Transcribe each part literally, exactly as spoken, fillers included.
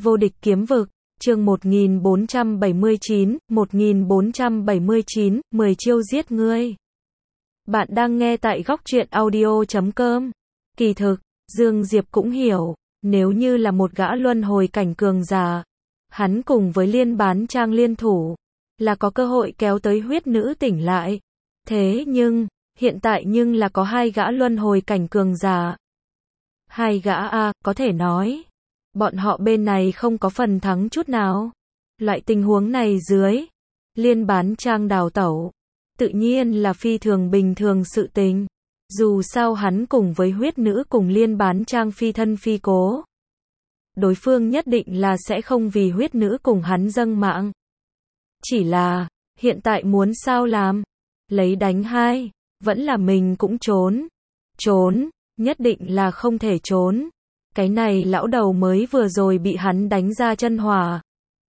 Vô địch kiếm vực, chương một nghìn bốn trăm bảy mươi chín, một nghìn bốn trăm bảy mươi chín, mười chiêu giết ngươi. Bạn đang nghe tại góc truyện audio chấm com. Kỳ thực, Dương Diệp cũng hiểu, nếu như là một gã luân hồi cảnh cường giả, hắn cùng với Liên Bán Trang liên thủ, là có cơ hội kéo tới huyết nữ tỉnh lại. Thế nhưng, hiện tại nhưng là có hai gã luân hồi cảnh cường giả. Hai gã a, có thể nói, bọn họ bên này không có phần thắng chút nào. Loại tình huống này dưới, Liên Bán Trang đào tẩu, tự nhiên là phi thường bình thường sự tình. Dù sao hắn cùng với huyết nữ cùng Liên Bán Trang phi thân phi cố, đối phương nhất định là sẽ không vì huyết nữ cùng hắn dâng mạng. Chỉ là, hiện tại muốn sao làm? Lấy đánh hai, vẫn là mình cũng trốn. Trốn, nhất định là không thể trốn. Cái này lão đầu mới vừa rồi bị hắn đánh ra chân hỏa.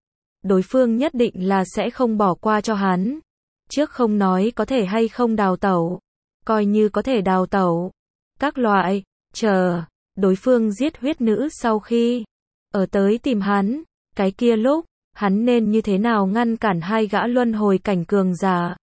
Đối phương nhất định là sẽ không bỏ qua cho hắn. Trước không nói có thể hay không đào tẩu, coi như có thể đào tẩu, các loại, chờ, đối phương giết huyết nữ sau khi ở tới tìm hắn, cái kia lúc, hắn nên như thế nào ngăn cản hai gã luân hồi cảnh cường giả.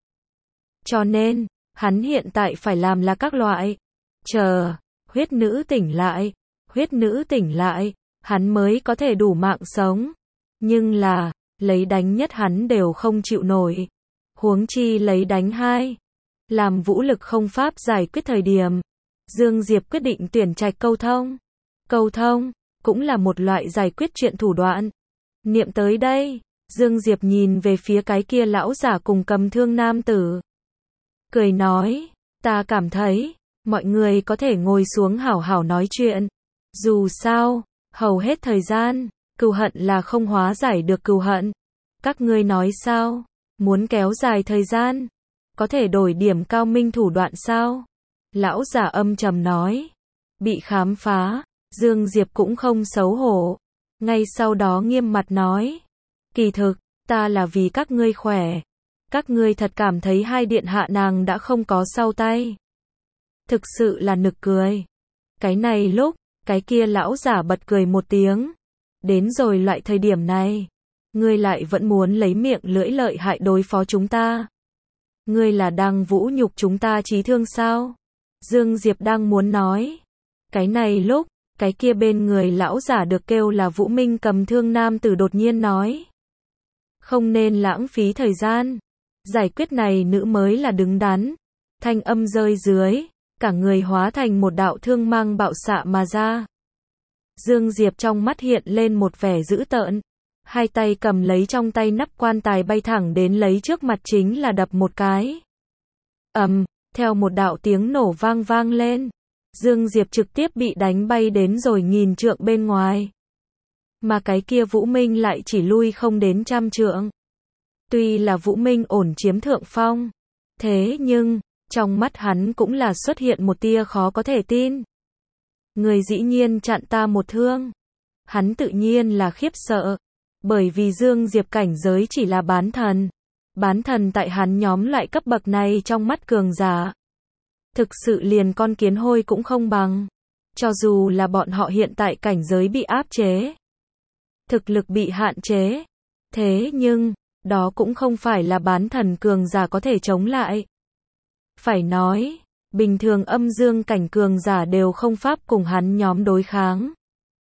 Cho nên, hắn hiện tại phải làm là các loại, chờ, huyết nữ tỉnh lại, huyết nữ tỉnh lại, hắn mới có thể đủ mạng sống. Nhưng là, lấy đánh nhất hắn đều không chịu nổi. Huống chi lấy đánh hai. Làm vũ lực không pháp giải quyết thời điểm, Dương Diệp quyết định tuyển trạch câu thông. Câu thông, cũng là một loại giải quyết chuyện thủ đoạn. Niệm tới đây, Dương Diệp nhìn về phía cái kia lão giả cùng cầm thương nam tử. Cười nói, ta cảm thấy, mọi người có thể ngồi xuống hảo hảo nói chuyện. Dù sao, hầu hết thời gian, cừu hận là không hóa giải được cừu hận. Các ngươi nói sao? Muốn kéo dài thời gian? Có thể đổi điểm cao minh thủ đoạn sao? Lão giả âm trầm nói. Bị khám phá, Dương Diệp cũng không xấu hổ. Ngay sau đó nghiêm mặt nói. Kỳ thực, ta là vì các ngươi khỏe. Các ngươi thật cảm thấy hai điện hạ nàng đã không có sau tay. Thực sự là nực cười. Cái này lúc, cái kia lão giả bật cười một tiếng. Đến rồi loại thời điểm này, ngươi lại vẫn muốn lấy miệng lưỡi lợi hại đối phó chúng ta. Ngươi là đang vũ nhục chúng ta trí thương sao? Dương Diệp đang muốn nói. Cái này lúc, cái kia bên người lão giả được kêu là Vũ Minh cầm thương nam tử đột nhiên nói. Không nên lãng phí thời gian. Giải quyết này nữ mới là đứng đắn. Thanh âm rơi dưới, cả người hóa thành một đạo thương mang bạo xạ mà ra. Dương Diệp trong mắt hiện lên một vẻ dữ tợn. Hai tay cầm lấy trong tay nắp quan tài bay thẳng đến lấy trước mặt chính là đập một cái. Ầm, theo một đạo tiếng nổ vang vang lên. Dương Diệp trực tiếp bị đánh bay đến rồi nghìn trượng bên ngoài. Mà cái kia Vũ Minh lại chỉ lui không đến trăm trượng. Tuy là Vũ Minh ổn chiếm thượng phong, thế nhưng, trong mắt hắn cũng là xuất hiện một tia khó có thể tin. Người dĩ nhiên chặn ta một thương. Hắn tự nhiên là khiếp sợ. Bởi vì Dương Diệp cảnh giới chỉ là bán thần. Bán thần tại hắn nhóm loại cấp bậc này trong mắt cường giả. Thực sự liền con kiến hôi cũng không bằng. Cho dù là bọn họ hiện tại cảnh giới bị áp chế. Thực lực bị hạn chế. Thế nhưng, đó cũng không phải là bán thần cường giả có thể chống lại. Phải nói, bình thường âm dương cảnh cường giả đều không pháp cùng hắn nhóm đối kháng.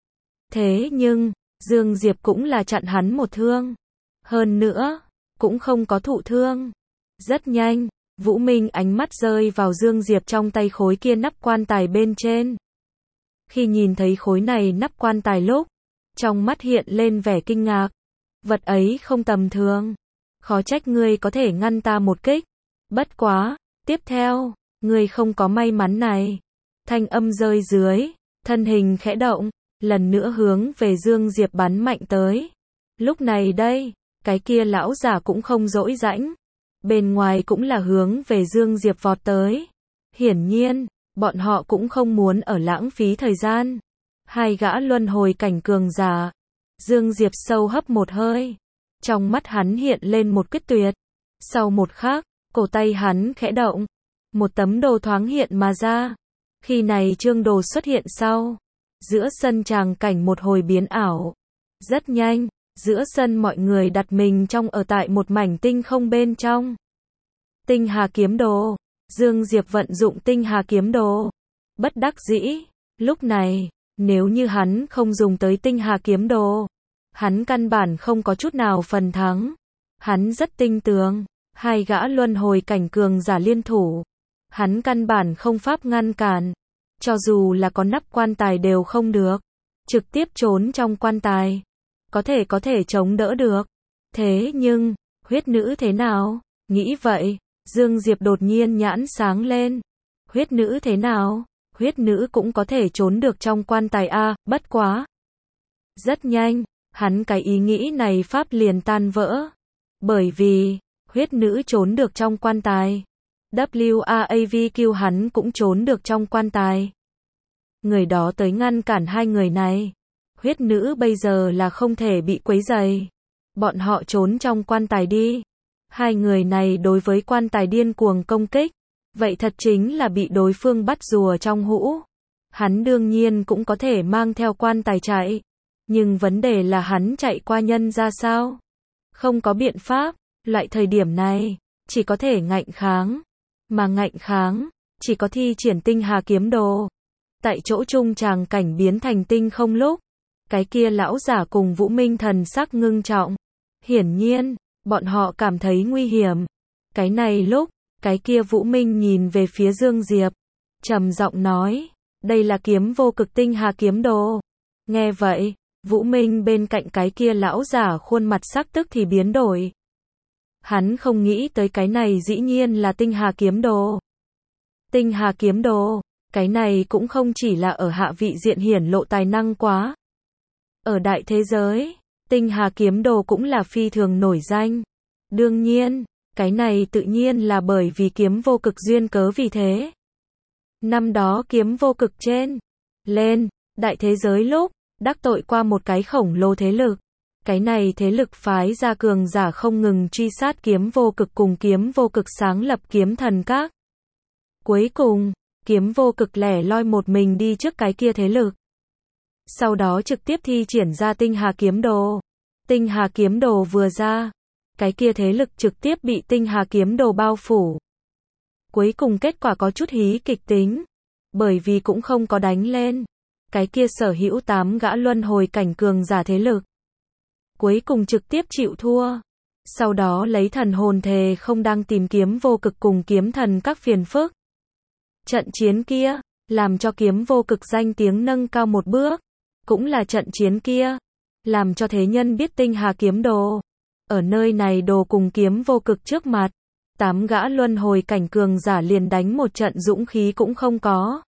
Thế nhưng, Dương Diệp cũng là chặn hắn một thương. Hơn nữa, cũng không có thụ thương. Rất nhanh, Vũ Minh ánh mắt rơi vào Dương Diệp trong tay khối kia nắp quan tài bên trên. Khi nhìn thấy khối này nắp quan tài lúc, trong mắt hiện lên vẻ kinh ngạc. Vật ấy không tầm thường. Khó trách ngươi có thể ngăn ta một kích. Bất quá, tiếp theo, ngươi không có may mắn này. Thanh âm rơi dưới, thân hình khẽ động. Lần nữa hướng về Dương Diệp bắn mạnh tới. Lúc này đây, cái kia lão giả cũng không dỗi rãnh. Bên ngoài cũng là hướng về Dương Diệp vọt tới. Hiển nhiên, bọn họ cũng không muốn ở lãng phí thời gian. Hai gã luân hồi cảnh cường giả. Dương Diệp sâu hấp một hơi. Trong mắt hắn hiện lên một quyết tuyệt. Sau một khắc, cổ tay hắn khẽ động. Một tấm đồ thoáng hiện mà ra. Khi này chương đồ xuất hiện sau. Giữa sân tràng cảnh một hồi biến ảo. Rất nhanh, giữa sân mọi người đặt mình trong ở tại một mảnh tinh không bên trong. Tinh hà kiếm đồ. Dương Diệp vận dụng tinh hà kiếm đồ. Bất đắc dĩ, lúc này, nếu như hắn không dùng tới tinh hà kiếm đồ, hắn căn bản không có chút nào phần thắng. Hắn rất tinh tường, hai gã luân hồi cảnh cường giả liên thủ. Hắn căn bản không pháp ngăn cản. Cho dù là có nắp quan tài đều không được. Trực tiếp trốn trong quan tài. Có thể có thể chống đỡ được. Thế nhưng, huyết nữ thế nào? Nghĩ vậy, Dương Diệp đột nhiên nhãn sáng lên. Huyết nữ thế nào? Huyết nữ cũng có thể trốn được trong quan tài a, bất quá. Rất nhanh, hắn cái ý nghĩ này pháp liền tan vỡ. Bởi vì, huyết nữ trốn được trong quan tài. W A A V Q hắn cũng trốn được trong quan tài. Người đó tới ngăn cản hai người này. Huyết nữ bây giờ là không thể bị quấy rầy. Bọn họ trốn trong quan tài đi. Hai người này đối với quan tài điên cuồng công kích. Vậy thật chính là bị đối phương bắt rùa trong hũ. Hắn đương nhiên cũng có thể mang theo quan tài chạy. Nhưng vấn đề là hắn chạy qua nhân ra sao? Không có biện pháp. Loại thời điểm này, chỉ có thể ngạnh kháng. Mà ngạnh kháng, chỉ có thi triển tinh hà kiếm đồ. Tại chỗ trung tràng cảnh biến thành tinh không lúc. Cái kia lão giả cùng Vũ Minh thần sắc ngưng trọng. Hiển nhiên, bọn họ cảm thấy nguy hiểm. Cái này lúc, cái kia Vũ Minh nhìn về phía Dương Diệp. Trầm giọng nói, đây là kiếm vô cực tinh hà kiếm đồ. Nghe vậy, Vũ Minh bên cạnh cái kia lão giả khuôn mặt sắc tức thì biến đổi. Hắn không nghĩ tới cái này dĩ nhiên là tinh hà kiếm đồ. Tinh hà kiếm đồ, cái này cũng không chỉ là ở hạ vị diện hiển lộ tài năng quá. Ở đại thế giới, tinh hà kiếm đồ cũng là phi thường nổi danh. Đương nhiên, cái này tự nhiên là bởi vì kiếm vô cực duyên cớ vì thế. Năm đó kiếm vô cực trên, lên, đại thế giới lúc, đắc tội qua một cái khổng lồ thế lực. Cái này thế lực phái ra cường giả không ngừng truy sát kiếm vô cực cùng kiếm vô cực sáng lập kiếm thần các. Cuối cùng, kiếm vô cực lẻ loi một mình đi trước cái kia thế lực. Sau đó trực tiếp thi triển ra tinh hà kiếm đồ. Tinh hà kiếm đồ vừa ra, cái kia thế lực trực tiếp bị tinh hà kiếm đồ bao phủ. Cuối cùng kết quả có chút hí kịch tính, bởi vì cũng không có đánh lên. Cái kia sở hữu tám gã luân hồi cảnh cường giả thế lực. Cuối cùng trực tiếp chịu thua. Sau đó lấy thần hồn thề không đang tìm kiếm vô cực cùng kiếm thần các phiền phức. Trận chiến kia, làm cho kiếm vô cực danh tiếng nâng cao một bước. Cũng là trận chiến kia, làm cho thế nhân biết tinh hà kiếm đồ. Ở nơi này đồ cùng kiếm vô cực trước mặt, tám gã luân hồi cảnh cường giả liền đánh một trận dũng khí cũng không có.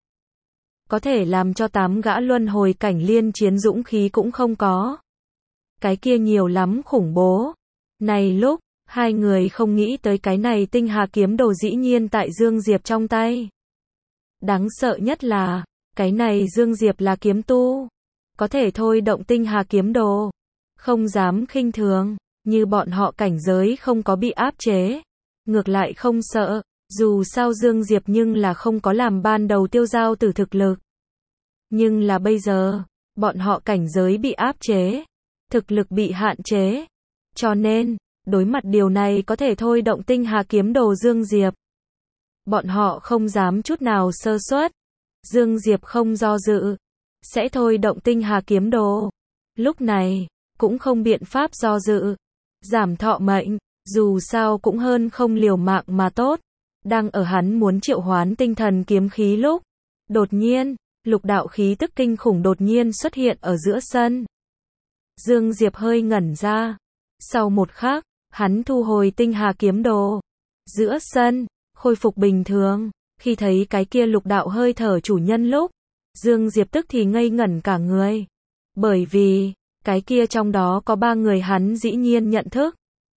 Có thể làm cho tám gã luân hồi cảnh liên chiến dũng khí cũng không có. Cái kia nhiều lắm khủng bố. Này lúc, hai người không nghĩ tới cái này tinh hà kiếm đồ dĩ nhiên tại Dương Diệp trong tay. Đáng sợ nhất là, cái này Dương Diệp là kiếm tu. Có thể thôi động tinh hà kiếm đồ. Không dám khinh thường, như bọn họ cảnh giới không có bị áp chế. Ngược lại không sợ, dù sao Dương Diệp nhưng là không có làm ban đầu tiêu giao tử thực lực. Nhưng là bây giờ, bọn họ cảnh giới bị áp chế. Thực lực bị hạn chế. Cho nên, đối mặt điều này có thể thôi động tinh hà kiếm đồ Dương Diệp. Bọn họ không dám chút nào sơ suất. Dương Diệp không do dự. Sẽ thôi động tinh hà kiếm đồ. Lúc này, cũng không biện pháp do dự. Giảm thọ mệnh, dù sao cũng hơn không liều mạng mà tốt. Đang ở hắn muốn triệu hoán tinh thần kiếm khí lúc. Đột nhiên, lục đạo khí tức kinh khủng đột nhiên xuất hiện ở giữa sân. Dương Diệp hơi ngẩn ra. Sau một khắc, hắn thu hồi tinh hà kiếm đồ. Giữa sân, khôi phục bình thường. Khi thấy cái kia lục đạo hơi thở chủ nhân lúc, Dương Diệp tức thì ngây ngẩn cả người. Bởi vì, cái kia trong đó có ba người hắn dĩ nhiên nhận thức.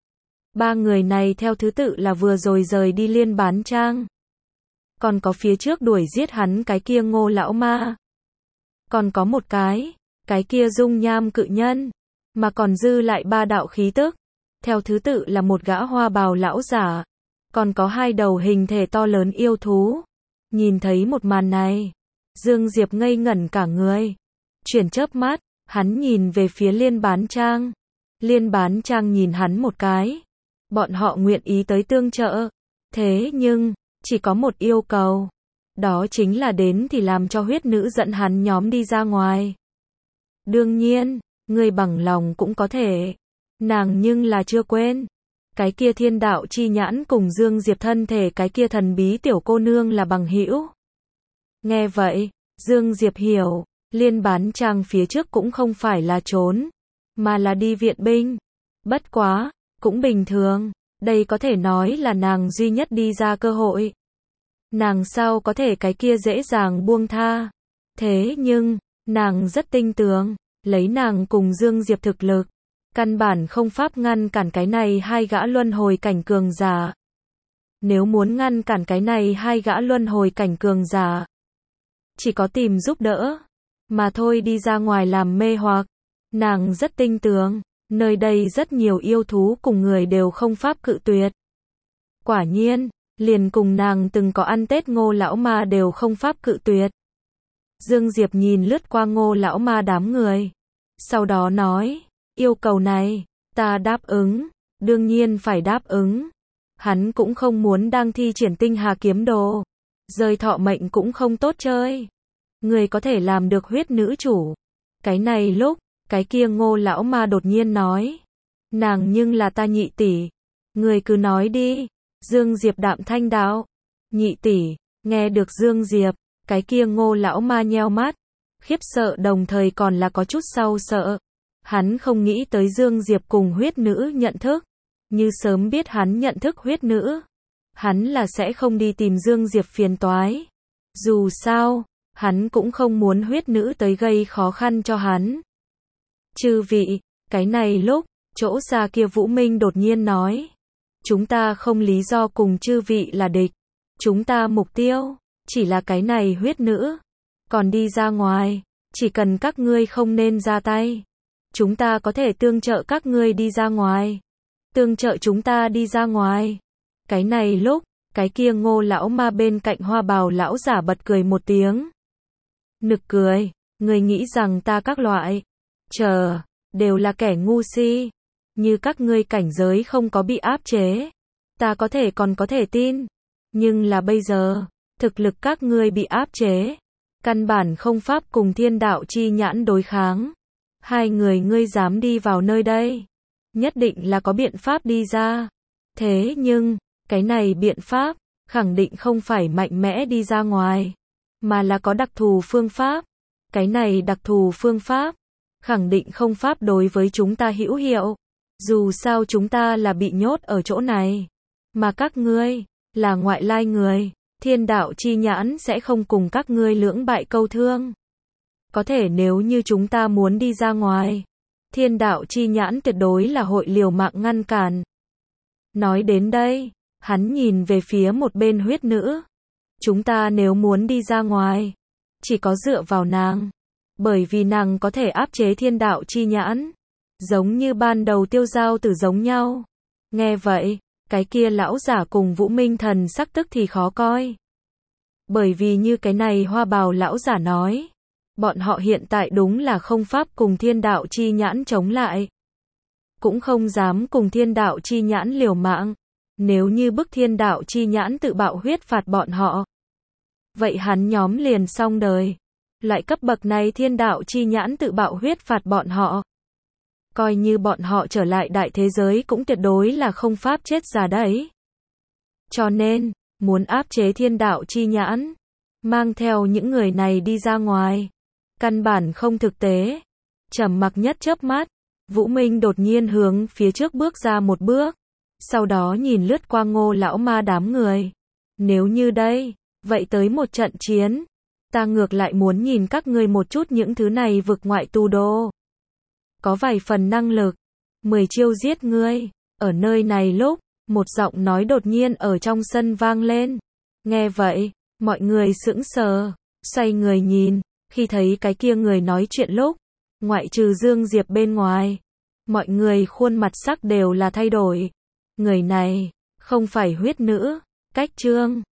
Ba người này theo thứ tự là vừa rồi rời đi Liên Bán Trang. Còn có phía trước đuổi giết hắn cái kia Ngô lão ma. Còn có một cái, cái kia dung nham cự nhân. Mà còn dư lại ba đạo khí tức. Theo thứ tự là một gã hoa bào lão giả. Còn có hai đầu hình thể to lớn yêu thú. Nhìn thấy một màn này, Dương Diệp ngây ngẩn cả người. Chuyển chớp mắt, Hắn nhìn về phía Liên Bán Trang. Liên Bán Trang nhìn hắn một cái. Bọn họ nguyện ý tới tương trợ. Thế nhưng, chỉ có một yêu cầu. Đó chính là đến thì làm cho huyết nữ dẫn hắn nhóm đi ra ngoài. Đương nhiên, người bằng lòng cũng có thể. Nàng nhưng là chưa quên. Cái kia thiên đạo chi nhãn cùng Dương Diệp thân thể cái kia thần bí tiểu cô nương là bằng hữu. Nghe vậy, Dương Diệp hiểu, Liên Bán Trang phía trước cũng không phải là trốn, mà là đi viện binh. Bất quá, cũng bình thường, đây có thể nói là nàng duy nhất đi ra cơ hội. Nàng sao có thể cái kia dễ dàng buông tha. Thế nhưng, nàng rất tinh tường, lấy nàng cùng Dương Diệp thực lực, căn bản không pháp ngăn cản cái này hai gã luân hồi cảnh cường giả. Nếu muốn ngăn cản cái này hai gã luân hồi cảnh cường giả, chỉ có tìm giúp đỡ, mà thôi đi ra ngoài làm mê hoặc. Nàng rất tinh tường, nơi đây rất nhiều yêu thú cùng người đều không pháp cự tuyệt. Quả nhiên, liền cùng nàng từng có ăn Tết Ngô lão ma đều không pháp cự tuyệt. Dương Diệp nhìn lướt qua Ngô lão ma đám người, sau đó nói, yêu cầu này, ta đáp ứng, đương nhiên phải đáp ứng. Hắn cũng không muốn đang thi triển tinh hà kiếm đồ, rơi thọ mệnh cũng không tốt chơi. Người có thể làm được huyết nữ chủ. Cái này lúc, cái kia Ngô lão ma đột nhiên nói, nàng nhưng là ta nhị tỷ, người cứ nói đi. Dương Diệp đạm thanh đạo, nhị tỷ. Nghe được Dương Diệp, cái kia Ngô lão ma nheo mắt, khiếp sợ đồng thời còn là có chút sau sợ. Hắn không nghĩ tới Dương Diệp cùng huyết nữ nhận thức, như sớm biết hắn nhận thức huyết nữ, hắn là sẽ không đi tìm Dương Diệp phiền toái. Dù sao, hắn cũng không muốn huyết nữ tới gây khó khăn cho hắn. Chư vị, cái này lúc, chỗ xa kia Vũ Minh đột nhiên nói, chúng ta không lý do cùng chư vị là địch, chúng ta mục tiêu, chỉ là cái này huyết nữ, còn đi ra ngoài, chỉ cần các ngươi không nên ra tay, chúng ta có thể tương trợ các ngươi đi ra ngoài, tương trợ chúng ta đi ra ngoài. Cái này lúc, cái kia Ngô lão ma bên cạnh Hoa Bào lão giả bật cười một tiếng. Nực cười, người nghĩ rằng ta các loại, chờ, đều là kẻ ngu si, như các ngươi cảnh giới không có bị áp chế, ta có thể còn có thể tin, nhưng là bây giờ, thực lực các ngươi bị áp chế, căn bản không pháp cùng thiên đạo chi nhãn đối kháng. Hai người ngươi dám đi vào nơi đây, nhất định là có biện pháp đi ra. Thế nhưng, cái này biện pháp, khẳng định không phải mạnh mẽ đi ra ngoài, mà là có đặc thù phương pháp. Cái này đặc thù phương pháp, khẳng định không pháp đối với chúng ta hữu hiệu. Dù sao chúng ta là bị nhốt ở chỗ này, mà các ngươi, là ngoại lai người, thiên đạo chi nhãn sẽ không cùng các ngươi lưỡng bại câu thương. Có thể nếu như chúng ta muốn đi ra ngoài, thiên đạo chi nhãn tuyệt đối là hội liều mạng ngăn cản. Nói đến đây, hắn nhìn về phía một bên huyết nữ. Chúng ta nếu muốn đi ra ngoài, chỉ có dựa vào nàng, bởi vì nàng có thể áp chế thiên đạo chi nhãn, giống như ban đầu Tiêu Giao Tử giống nhau. Nghe vậy, cái kia lão giả cùng Vũ Minh thần sắc tức thì khó coi. Bởi vì như cái này Hoa Bào lão giả nói, bọn họ hiện tại đúng là không pháp cùng thiên đạo chi nhãn chống lại, cũng không dám cùng thiên đạo chi nhãn liều mạng. Nếu như bức thiên đạo chi nhãn tự bạo huyết phạt bọn họ, vậy hắn nhóm liền xong đời. Loại cấp bậc này thiên đạo chi nhãn tự bạo huyết phạt bọn họ, coi như bọn họ trở lại đại thế giới cũng tuyệt đối là không pháp chết già đấy. Cho nên, muốn áp chế thiên đạo chi nhãn, mang theo những người này đi ra ngoài, căn bản không thực tế. Trầm mặc nhất chớp mắt, Vũ Minh đột nhiên hướng phía trước bước ra một bước, sau đó nhìn lướt qua Ngô lão ma đám người. Nếu như đây, vậy tới một trận chiến, ta ngược lại muốn nhìn các ngươi một chút những thứ này vực ngoại tu đô. Có vài phần năng lực, mười chiêu giết ngươi. Ở nơi này lúc, một giọng nói đột nhiên ở trong sân vang lên. Nghe vậy, mọi người sững sờ, xoay người nhìn, khi thấy cái kia người nói chuyện lúc, ngoại trừ Dương Diệp bên ngoài, mọi người khuôn mặt sắc đều là thay đổi. Người này, không phải huyết nữ, cách trương.